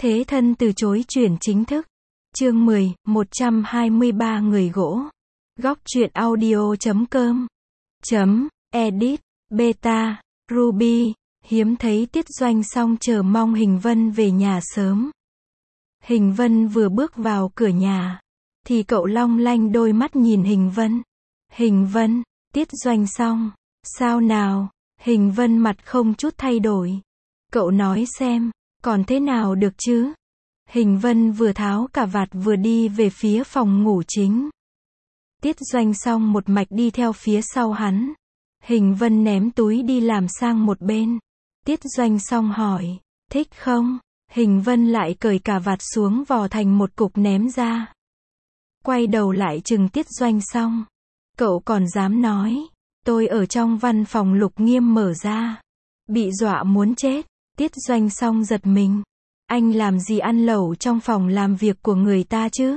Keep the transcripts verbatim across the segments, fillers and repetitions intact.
Thế thân từ chối chuyển chính thức. Chương mười, một trăm hai mươi ba người gỗ. Góc truyện audio chấm com. Chấm, edit, beta, Ruby. Hiếm thấy Tiết Doanh Song chờ mong Hình Vân về nhà sớm. Hình Vân vừa bước vào cửa nhà, thì cậu long lanh đôi mắt nhìn Hình Vân. Hình Vân, Tiết Doanh Song, sao nào? Hình Vân mặt không chút thay đổi. Cậu nói xem, còn thế nào được chứ? Hình Vân vừa tháo cà vạt vừa đi về phía phòng ngủ chính. Tiết Doanh Song một mạch đi theo phía sau hắn. Hình Vân ném túi đi làm sang một bên. Tiết Doanh Song hỏi, thích không? Hình Vân lại cởi cà vạt xuống vò thành một cục ném ra. Quay đầu lại chừng Tiết Doanh Song. Cậu còn dám nói, tôi ở trong văn phòng Lục Nghiêm mở ra. Bị dọa muốn chết. Tiết Doanh Song giật mình. Anh làm gì ăn lẩu trong phòng làm việc của người ta chứ?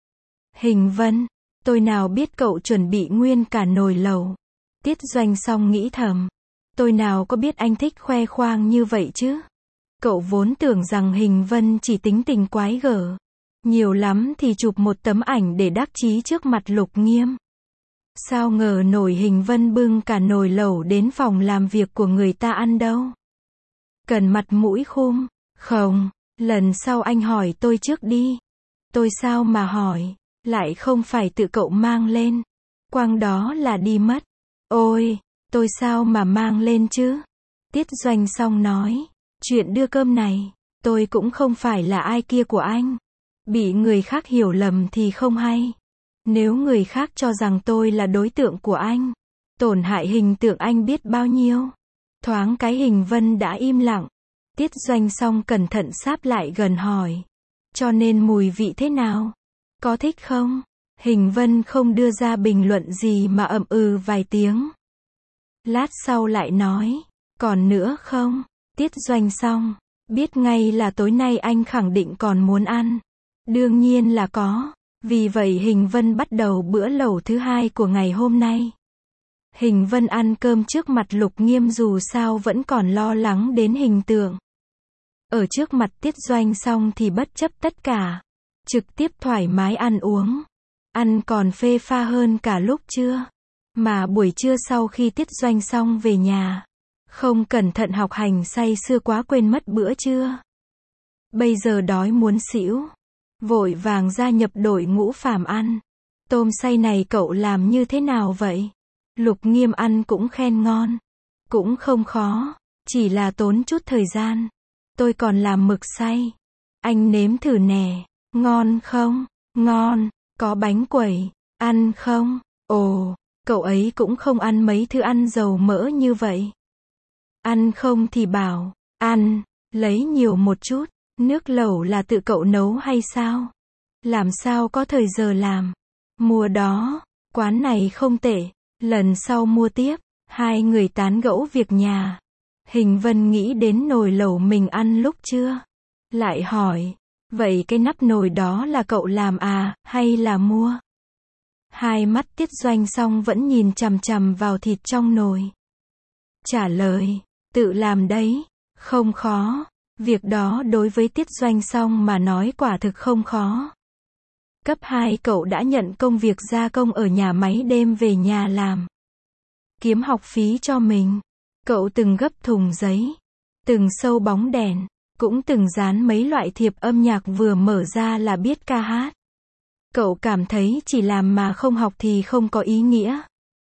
Hình Vân, tôi nào biết cậu chuẩn bị nguyên cả nồi lẩu. Tiết Doanh Song nghĩ thầm. Tôi nào có biết anh thích khoe khoang như vậy chứ? Cậu vốn tưởng rằng Hình Vân chỉ tính tình quái gở. Nhiều lắm thì chụp một tấm ảnh để đắc chí trước mặt Lục Nghiêm. Sao ngờ nổi Hình Vân bưng cả nồi lẩu đến phòng làm việc của người ta ăn đâu. Cần mặt mũi khum. Không, lần sau anh hỏi tôi trước đi. Tôi sao mà hỏi, lại không phải tự cậu mang lên. Quang đó là đi mất. Ôi, tôi sao mà mang lên chứ? Tiết Doanh Song nói, chuyện đưa cơm này, tôi cũng không phải là ai kia của anh. Bị người khác hiểu lầm thì không hay. Nếu người khác cho rằng tôi là đối tượng của anh, tổn hại hình tượng anh biết bao nhiêu. Thoáng cái Hình Vân đã im lặng. Tiết Doanh Song cẩn thận sáp lại gần hỏi. Cho nên mùi vị thế nào? Có thích không? Hình Vân không đưa ra bình luận gì mà ậm ừ vài tiếng. Lát sau lại nói. Còn nữa không? Tiết Doanh Song biết ngay là tối nay anh khẳng định còn muốn ăn. Đương nhiên là có. Vì vậy Hình Vân bắt đầu bữa lẩu thứ hai của ngày hôm nay. Hình Vân ăn cơm trước mặt Lục Nghiêm dù sao vẫn còn lo lắng đến hình tượng. Ở trước mặt Tiết Doanh Song thì bất chấp tất cả. Trực tiếp thoải mái ăn uống. Ăn còn phê pha hơn cả lúc trưa. Mà buổi trưa sau khi Tiết Doanh Song về nhà, không cẩn thận học hành say sưa quá quên mất bữa trưa. Bây giờ đói muốn xỉu. Vội vàng gia nhập đội ngũ phàm ăn. Tôm xay này cậu làm như thế nào vậy? Lục Nghiêm ăn cũng khen ngon. Cũng không khó. Chỉ là tốn chút thời gian. Tôi còn làm mực xay. Anh nếm thử nè. Ngon không? Ngon. Có bánh quẩy. Ăn không? Ồ, cậu ấy cũng không ăn mấy thứ ăn dầu mỡ như vậy. Ăn không thì bảo. Ăn. Lấy nhiều một chút. Nước lẩu là tự cậu nấu hay sao? Làm sao có thời giờ làm? Mua đó. Quán này không tệ. Lần sau mua tiếp. Hai người tán gẫu việc nhà. Hình Vân nghĩ đến nồi lẩu mình ăn lúc trưa. Lại hỏi. Vậy cái nắp nồi đó là cậu làm à, hay là mua? Hai mắt Tiết Doanh Song vẫn nhìn chằm chằm vào thịt trong nồi. Trả lời. Tự làm đấy. Không khó. Việc đó đối với Tiết Doanh Song mà nói quả thực không khó. Cấp hai cậu đã nhận công việc gia công ở nhà máy đêm về nhà làm. Kiếm học phí cho mình. Cậu từng gấp thùng giấy. Từng sâu bóng đèn. Cũng từng dán mấy loại thiệp âm nhạc vừa mở ra là biết ca hát. Cậu cảm thấy chỉ làm mà không học thì không có ý nghĩa.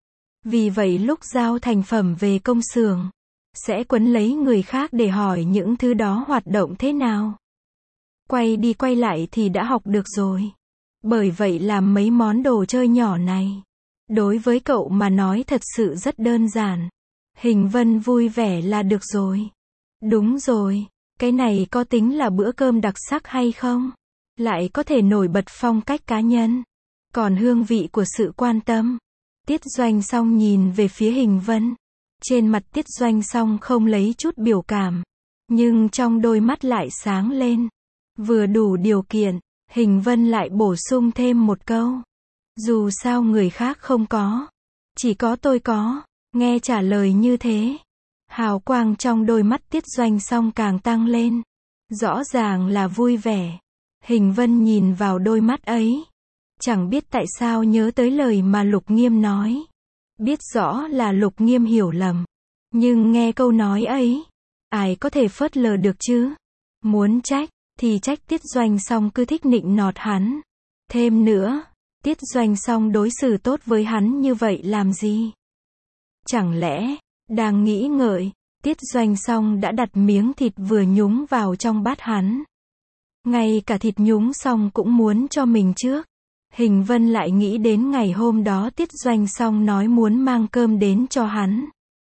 Vì vậy lúc giao thành phẩm về công xưởng, sẽ quấn lấy người khác để hỏi những thứ đó hoạt động thế nào. Quay đi quay lại thì đã học được rồi. Bởi vậy làm mấy món đồ chơi nhỏ này, đối với cậu mà nói thật sự rất đơn giản. Hình Vân vui vẻ là được rồi. Đúng rồi, cái này có tính là bữa cơm đặc sắc hay không? Lại có thể nổi bật phong cách cá nhân. Còn hương vị của sự quan tâm. Tiết Doanh Song nhìn về phía Hình Vân. Trên mặt Tiết Doanh Song không lấy chút biểu cảm. Nhưng trong đôi mắt lại sáng lên. Vừa đủ điều kiện, Hình Vân lại bổ sung thêm một câu. Dù sao người khác không có. Chỉ có tôi có. Nghe trả lời như thế. Hào quang trong đôi mắt Tiết Doanh Song càng tăng lên. Rõ ràng là vui vẻ. Hình Vân nhìn vào đôi mắt ấy. Chẳng biết tại sao nhớ tới lời mà Lục Nghiêm nói. Biết rõ là Lục Nghiêm hiểu lầm. Nhưng nghe câu nói ấy, ai có thể phớt lờ được chứ? Muốn trách, thì trách Tiết Doanh Song cứ thích nịnh nọt hắn. Thêm nữa, Tiết Doanh Song đối xử tốt với hắn như vậy làm gì? Chẳng lẽ, đang nghĩ ngợi, Tiết Doanh Song đã đặt miếng thịt vừa nhúng vào trong bát hắn. Ngay cả thịt nhúng xong cũng muốn cho mình trước. Hình Vân lại nghĩ đến ngày hôm đó Tiết Doanh Song nói muốn mang cơm đến cho hắn.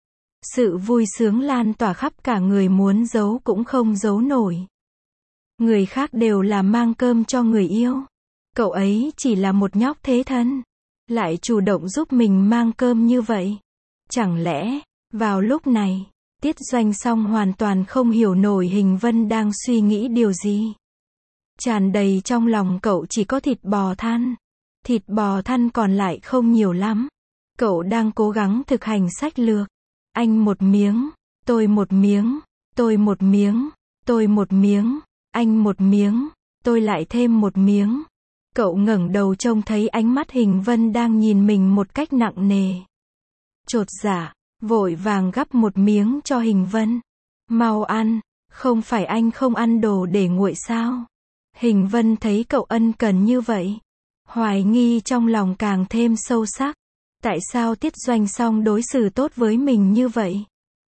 Sự vui sướng lan tỏa khắp cả người, muốn giấu cũng không giấu nổi. Người khác đều là mang cơm cho người yêu. Cậu ấy chỉ là một nhóc thế thân. Lại chủ động giúp mình mang cơm như vậy. Chẳng lẽ, vào lúc này, Tiết Doanh Song hoàn toàn không hiểu nổi Hình Vân đang suy nghĩ điều gì. Tràn đầy trong lòng cậu chỉ có thịt bò thăn. Thịt bò thăn còn lại không nhiều lắm. Cậu đang cố gắng thực hành sách lược. Anh một miếng, tôi một miếng, tôi một miếng, tôi một miếng, anh một miếng, tôi lại thêm một miếng. Cậu ngẩng đầu trông thấy ánh mắt Hình Vân đang nhìn mình một cách nặng nề. Chột dạ, vội vàng gắp một miếng cho Hình Vân. Mau ăn, không phải anh không ăn đồ để nguội sao? Hình Vân thấy cậu ân cần như vậy. Hoài nghi trong lòng càng thêm sâu sắc. Tại sao Tiết Doanh Song đối xử tốt với mình như vậy?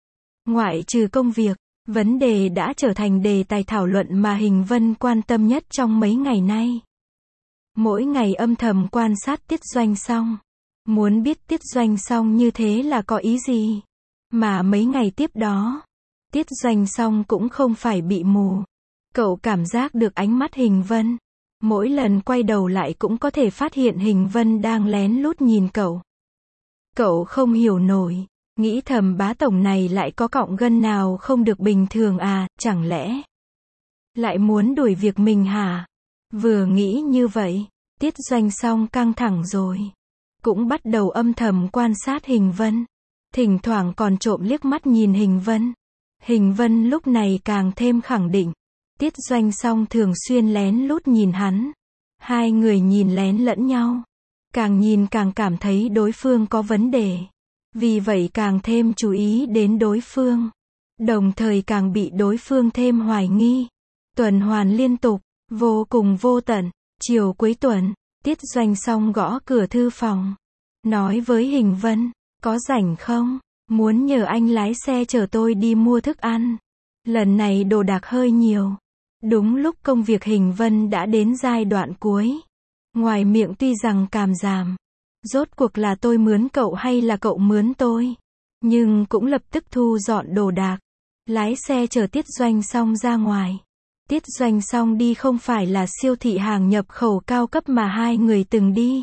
Ngoại trừ công việc, vấn đề đã trở thành đề tài thảo luận mà Hình Vân quan tâm nhất trong mấy ngày nay. Mỗi ngày âm thầm quan sát Tiết Doanh Song. Muốn biết Tiết Doanh Song như thế là có ý gì? Mà mấy ngày tiếp đó, Tiết Doanh Song cũng không phải bị mù. Cậu cảm giác được ánh mắt Hình Vân. Mỗi lần quay đầu lại cũng có thể phát hiện Hình Vân đang lén lút nhìn cậu. Cậu không hiểu nổi, nghĩ thầm bá tổng này lại có cọng gân nào không được bình thường à, chẳng lẽ lại muốn đuổi việc mình hả? Vừa nghĩ như vậy, Tiết Doanh Song căng thẳng rồi. Cũng bắt đầu âm thầm quan sát Hình Vân. Thỉnh thoảng còn trộm liếc mắt nhìn Hình Vân. Hình Vân lúc này càng thêm khẳng định. Tiết Doanh Song thường xuyên lén lút nhìn hắn. Hai người nhìn lén lẫn nhau. Càng nhìn càng cảm thấy đối phương có vấn đề. Vì vậy càng thêm chú ý đến đối phương. Đồng thời càng bị đối phương thêm hoài nghi. Tuần hoàn liên tục, vô cùng vô tận. Chiều cuối tuần, Tiết Doanh Song gõ cửa thư phòng. Nói với Hình Vân, có rảnh không? Muốn nhờ anh lái xe chở tôi đi mua thức ăn. Lần này đồ đạc hơi nhiều. Đúng lúc công việc Hình Vân đã đến giai đoạn cuối. Ngoài miệng tuy rằng càm ràm. Rốt cuộc là tôi mướn cậu hay là cậu mướn tôi? Nhưng cũng lập tức thu dọn đồ đạc. Lái xe chở Tiết Doanh Song ra ngoài. Tiết Doanh Song đi không phải là siêu thị hàng nhập khẩu cao cấp mà hai người từng đi.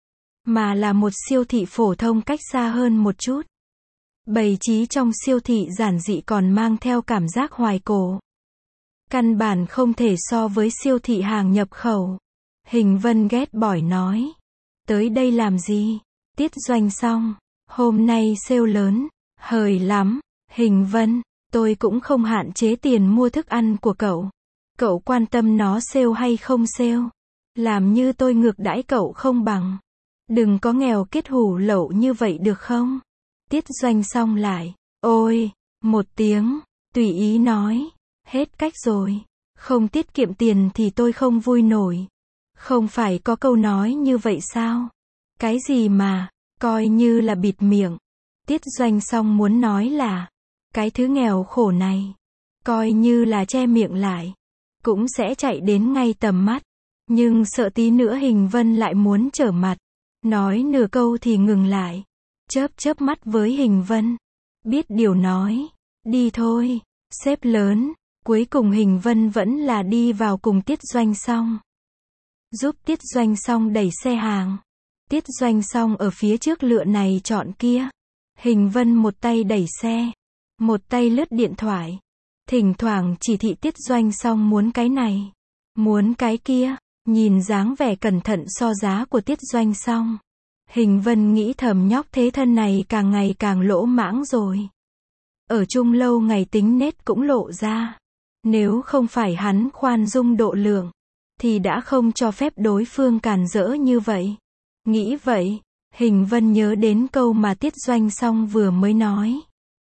Mà là một siêu thị phổ thông cách xa hơn một chút. Bày trí trong siêu thị giản dị còn mang theo cảm giác hoài cổ. Căn bản không thể so với siêu thị hàng nhập khẩu. Hình Vân ghét bỏ nói. Tới đây làm gì? Tiết Doanh Song, hôm nay sale lớn, hời lắm. Hình Vân, tôi cũng không hạn chế tiền mua thức ăn của cậu. Cậu quan tâm nó sale hay không sale? Làm như tôi ngược đãi cậu không bằng. Đừng có nghèo kết hủ lậu như vậy được không? Tiết Doanh Song lại, ôi, một tiếng, tùy ý nói. Hết cách rồi. Không tiết kiệm tiền thì tôi không vui nổi. Không phải có câu nói như vậy sao? Cái gì mà, coi như là bịt miệng. Tiết Doanh Song muốn nói là, cái thứ nghèo khổ này, coi như là che miệng lại, cũng sẽ chạy đến ngay tầm mắt. Nhưng sợ tí nữa Hình Vân lại muốn trở mặt. Nói nửa câu thì ngừng lại. Chớp chớp mắt với Hình Vân. Biết điều nói, đi thôi, sếp lớn. Cuối cùng Hình Vân vẫn là đi vào cùng Tiết Doanh Song. Giúp Tiết Doanh Song đẩy xe hàng. Tiết Doanh Song ở phía trước lựa này chọn kia. Hình Vân một tay đẩy xe, một tay lướt điện thoại. Thỉnh thoảng chỉ thị Tiết Doanh Song muốn cái này, muốn cái kia. Nhìn dáng vẻ cẩn thận so giá của Tiết Doanh Song. Hình Vân nghĩ thầm nhóc thế thân này càng ngày càng lỗ mãng rồi. Ở chung lâu ngày tính nết cũng lộ ra. Nếu không phải hắn khoan dung độ lượng, thì đã không cho phép đối phương cản rỡ như vậy. Nghĩ vậy, Hình Vân nhớ đến câu mà Tiết Doanh Song vừa mới nói.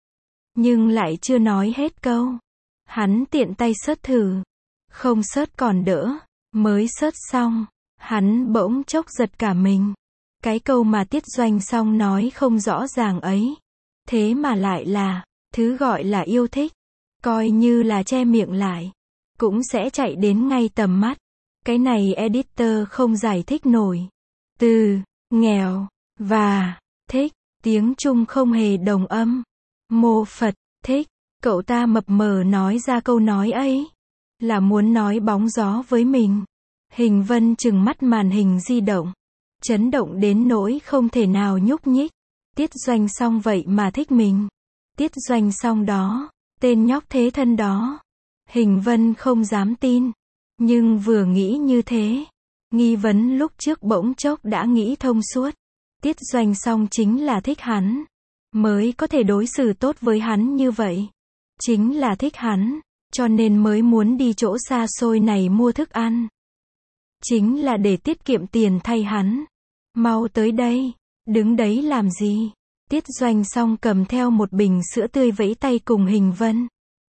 Nhưng lại chưa nói hết câu. Hắn tiện tay sớt thử. Không sớt còn đỡ, mới sớt xong, hắn bỗng chốc giật cả mình. Cái câu mà Tiết Doanh Song nói không rõ ràng ấy. Thế mà lại là, thứ gọi là yêu thích. Coi như là che miệng lại, cũng sẽ chạy đến ngay tầm mắt. Cái này editor không giải thích nổi. Từ, nghèo, và, thích, tiếng Trung không hề đồng âm. Mô Phật, thích, cậu ta mập mờ nói ra câu nói ấy. Là muốn nói bóng gió với mình. Hình Vân trừng mắt màn hình di động. Chấn động đến nỗi không thể nào nhúc nhích. Tiết Doanh Song vậy mà thích mình. Tiết Doanh Song đó, tên nhóc thế thân đó. Hình Vân không dám tin. Nhưng vừa nghĩ như thế, nghi vấn lúc trước bỗng chốc đã nghĩ thông suốt. Tiết Doanh Song chính là thích hắn, mới có thể đối xử tốt với hắn như vậy. Chính là thích hắn, cho nên mới muốn đi chỗ xa xôi này mua thức ăn. Chính là để tiết kiệm tiền thay hắn. Mau tới đây, đứng đấy làm gì? Tiết Doanh Song cầm theo một bình sữa tươi vẫy tay cùng Hình Vân.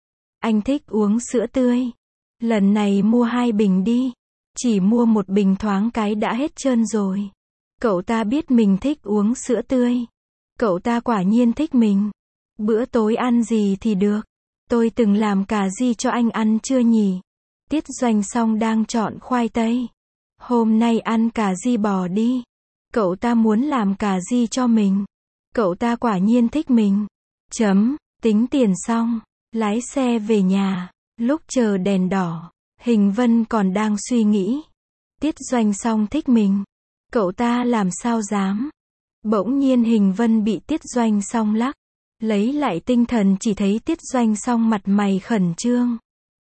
Anh thích uống sữa tươi. Lần này mua hai bình đi. Chỉ mua một bình thoáng cái đã hết trơn rồi. Cậu ta biết mình thích uống sữa tươi. Cậu ta quả nhiên thích mình. Bữa tối ăn gì thì được. Tôi từng làm cà ri cho anh ăn chưa nhỉ? Tiết Doanh Song đang chọn khoai tây. Hôm nay ăn cà ri bò đi. Cậu ta muốn làm cà ri cho mình. Cậu ta quả nhiên thích mình. Chấm, tính tiền xong, lái xe về nhà. Lúc chờ đèn đỏ, Hình Vân còn đang suy nghĩ. Tiết Doanh Song thích mình. Cậu ta làm sao dám. Bỗng nhiên Hình Vân bị Tiết Doanh Song lắc. Lấy lại tinh thần chỉ thấy Tiết Doanh Song mặt mày khẩn trương.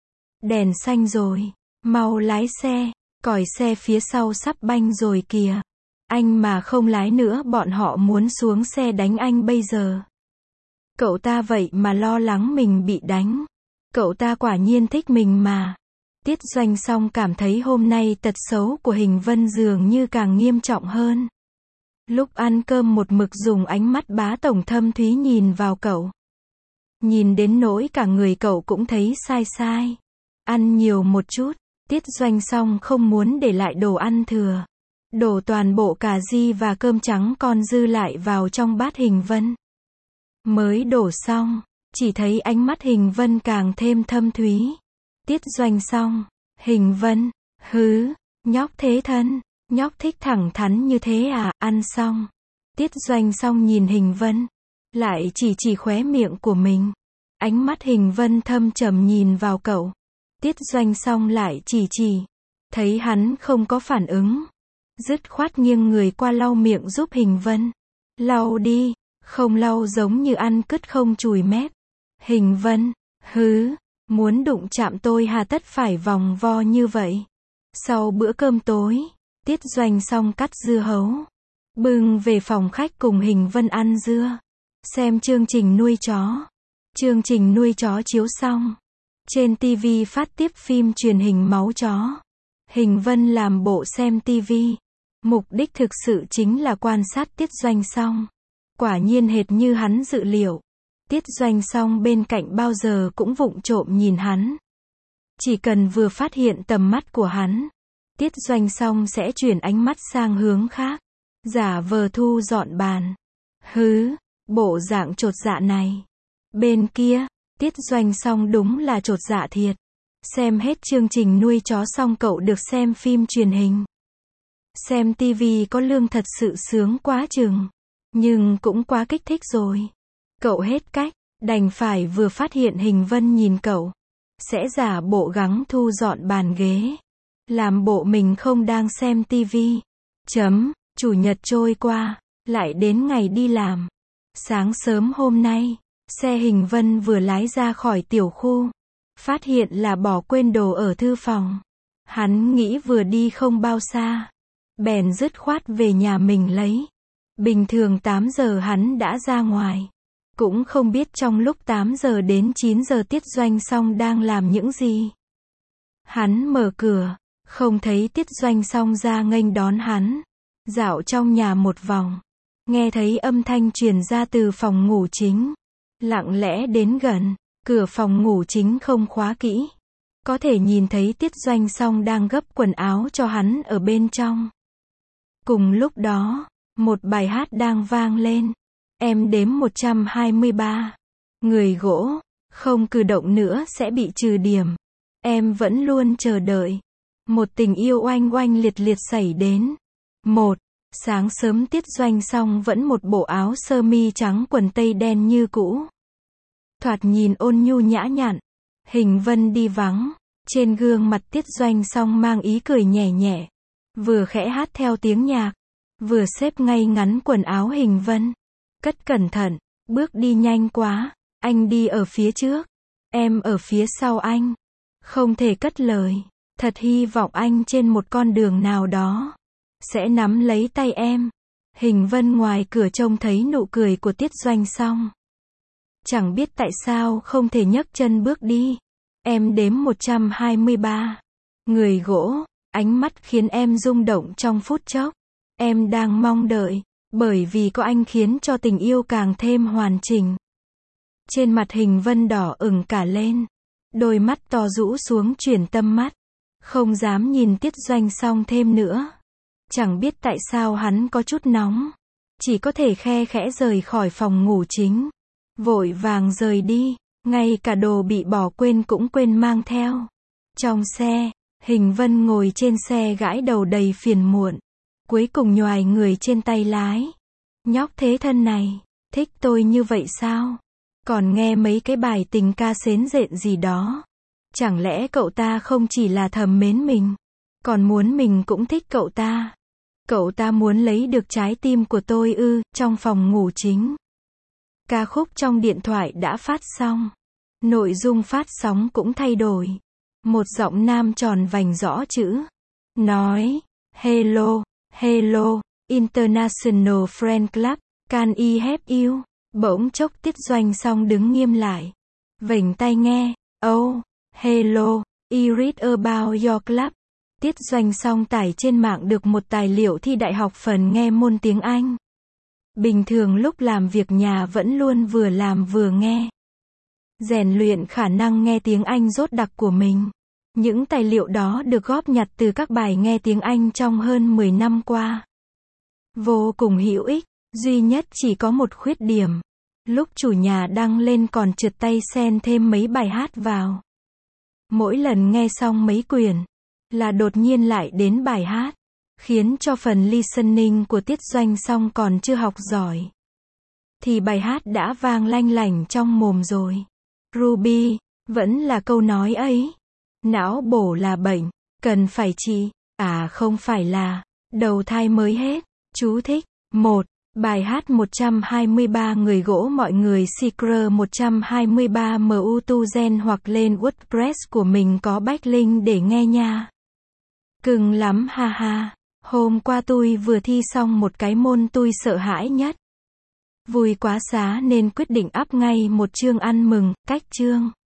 Đèn xanh rồi, mau lái xe, còi xe phía sau sắp banh rồi kìa. Anh mà không lái nữa bọn họ muốn xuống xe đánh anh bây giờ. Cậu ta vậy mà lo lắng mình bị đánh. Cậu ta quả nhiên thích mình mà. Tiết Doanh Song cảm thấy hôm nay tật xấu của Hình Vân dường như càng nghiêm trọng hơn. Lúc ăn cơm một mực dùng ánh mắt bá tổng thâm thúy nhìn vào cậu. Nhìn đến nỗi cả người cậu cũng thấy sai sai. Ăn nhiều một chút, Tiết Doanh Song không muốn để lại đồ ăn thừa. Đổ toàn bộ cà ri và cơm trắng còn dư lại vào trong bát Hình Vân. Mới đổ xong, chỉ thấy ánh mắt Hình Vân càng thêm thâm thúy. Tiết Doanh Song, Hình Vân, hứ, nhóc thế thân, nhóc thích thẳng thắn như thế à, ăn xong. Tiết Doanh Song nhìn Hình Vân, lại chỉ chỉ khóe miệng của mình. Ánh mắt Hình Vân thâm trầm nhìn vào cậu. Tiết Doanh Song lại chỉ chỉ, thấy hắn không có phản ứng. Dứt khoát nghiêng người qua lau miệng giúp Hình Vân. Lau đi, không lau giống như ăn cứt không chùi mép. Hình Vân, hứ, muốn đụng chạm tôi hà tất phải vòng vo như vậy. Sau bữa cơm tối, Tiết Doanh Song cắt dưa hấu. Bưng về phòng khách cùng Hình Vân ăn dưa. Xem chương trình nuôi chó. Chương trình nuôi chó chiếu xong. Trên ti vi phát tiếp phim truyền hình máu chó. Hình Vân làm bộ xem ti vi. Mục đích thực sự chính là quan sát Tiết Doanh Song. Quả nhiên hệt như hắn dự liệu. Tiết Doanh Song bên cạnh bao giờ cũng vụng trộm nhìn hắn. Chỉ cần vừa phát hiện tầm mắt của hắn, Tiết Doanh Song sẽ chuyển ánh mắt sang hướng khác. Giả vờ thu dọn bàn. Hứ, bộ dạng chột dạ này. Bên kia, Tiết Doanh Song đúng là chột dạ thiệt. Xem hết chương trình nuôi chó xong cậu được xem phim truyền hình. Xem ti vi có lương thật sự sướng quá chừng. Nhưng cũng quá kích thích rồi. Cậu hết cách, đành phải vừa phát hiện Hình Vân nhìn cậu. Sẽ giả bộ gắng thu dọn bàn ghế. Làm bộ mình không đang xem ti vi. Chấm, chủ nhật trôi qua, lại đến ngày đi làm. Sáng sớm hôm nay, xe Hình Vân vừa lái ra khỏi tiểu khu. Phát hiện là bỏ quên đồ ở thư phòng. Hắn nghĩ vừa đi không bao xa. Bèn dứt khoát về nhà mình lấy. Bình thường tám giờ hắn đã ra ngoài. Cũng không biết trong lúc tám giờ đến chín giờ Tiết Doanh Song đang làm những gì. Hắn mở cửa, không thấy Tiết Doanh Song ra nghênh đón hắn. Dạo trong nhà một vòng, nghe thấy âm thanh truyền ra từ phòng ngủ chính. Lặng lẽ đến gần, cửa phòng ngủ chính không khóa kỹ. Có thể nhìn thấy Tiết Doanh Song đang gấp quần áo cho hắn ở bên trong. Cùng lúc đó, một bài hát đang vang lên. Em đếm một trăm hai mươi ba. Người gỗ, không cử động nữa sẽ bị trừ điểm. Em vẫn luôn chờ đợi. Một tình yêu oanh oanh liệt liệt xảy đến. Một. Sáng sớm Tiết Doanh Song vẫn một bộ áo sơ mi trắng quần tây đen như cũ. Thoạt nhìn ôn nhu nhã nhặn. Hình Vân đi vắng. Trên gương mặt Tiết Doanh Song mang ý cười nhẹ nhẹ. Vừa khẽ hát theo tiếng nhạc, vừa xếp ngay ngắn quần áo Hình Vân. Cất cẩn thận, bước đi nhanh quá. Anh đi ở phía trước, em ở phía sau anh. Không thể cất lời. Thật hy vọng anh trên một con đường nào đó sẽ nắm lấy tay em. Hình Vân ngoài cửa trông thấy nụ cười của Tiết Doanh Song. Chẳng biết tại sao không thể nhấc chân bước đi. Em đếm một trăm hai mươi ba. Người gỗ, ánh mắt khiến em rung động trong phút chốc. Em đang mong đợi, bởi vì có anh khiến cho tình yêu càng thêm hoàn chỉnh. Trên mặt Hình Vân đỏ ửng cả lên. Đôi mắt to rũ xuống chuyển tâm mắt. Không dám nhìn Tiết Doanh Song thêm nữa. Chẳng biết tại sao hắn có chút nóng. Chỉ có thể khe khẽ rời khỏi phòng ngủ chính. Vội vàng rời đi. Ngay cả đồ bị bỏ quên cũng quên mang theo. Trong xe, Hình Vân ngồi trên xe gãi đầu đầy phiền muộn. Cuối cùng nhoài người trên tay lái. Nhóc thế thân này, thích tôi như vậy sao? Còn nghe mấy cái bài tình ca xến rện gì đó. Chẳng lẽ cậu ta không chỉ là thầm mến mình, còn muốn mình cũng thích cậu ta? Cậu ta muốn lấy được trái tim của tôi ư? Trong phòng ngủ chính, ca khúc trong điện thoại đã phát xong. Nội dung phát sóng cũng thay đổi. Một giọng nam tròn vành rõ chữ. Nói, hello, hello, International Friend Club, can I help you? Bỗng chốc Tiết Doanh Song đứng nghiêm lại. Vểnh tai nghe, oh, hello, I read about your club. Tiết Doanh Song tải trên mạng được một tài liệu thi đại học phần nghe môn tiếng Anh. Bình thường lúc làm việc nhà vẫn luôn vừa làm vừa nghe. Rèn luyện khả năng nghe tiếng Anh rốt đặc của mình. Những tài liệu đó được góp nhặt từ các bài nghe tiếng Anh trong hơn mười năm qua. Vô cùng hữu ích, duy nhất chỉ có một khuyết điểm. Lúc chủ nhà đăng lên còn trượt tay xen thêm mấy bài hát vào. Mỗi lần nghe xong mấy quyển, là đột nhiên lại đến bài hát. Khiến cho phần listening của Tiết Doanh Song còn chưa học giỏi. Thì bài hát đã vang lanh lảnh trong mồm rồi. Ruby, vẫn là câu nói ấy. Não bổ là bệnh, cần phải trị, à không phải là, đầu thai mới hết. Chú thích. một. Bài hát một trăm hai mươi ba người gỗ mọi người Secret một trăm hai mươi ba Mutuzen hoặc lên WordPress của mình có backlink để nghe nha. Cưng lắm ha ha. Hôm qua tôi vừa thi xong một cái môn tôi sợ hãi nhất. Vui quá xá nên quyết định up ngay một chương ăn mừng, cách chương.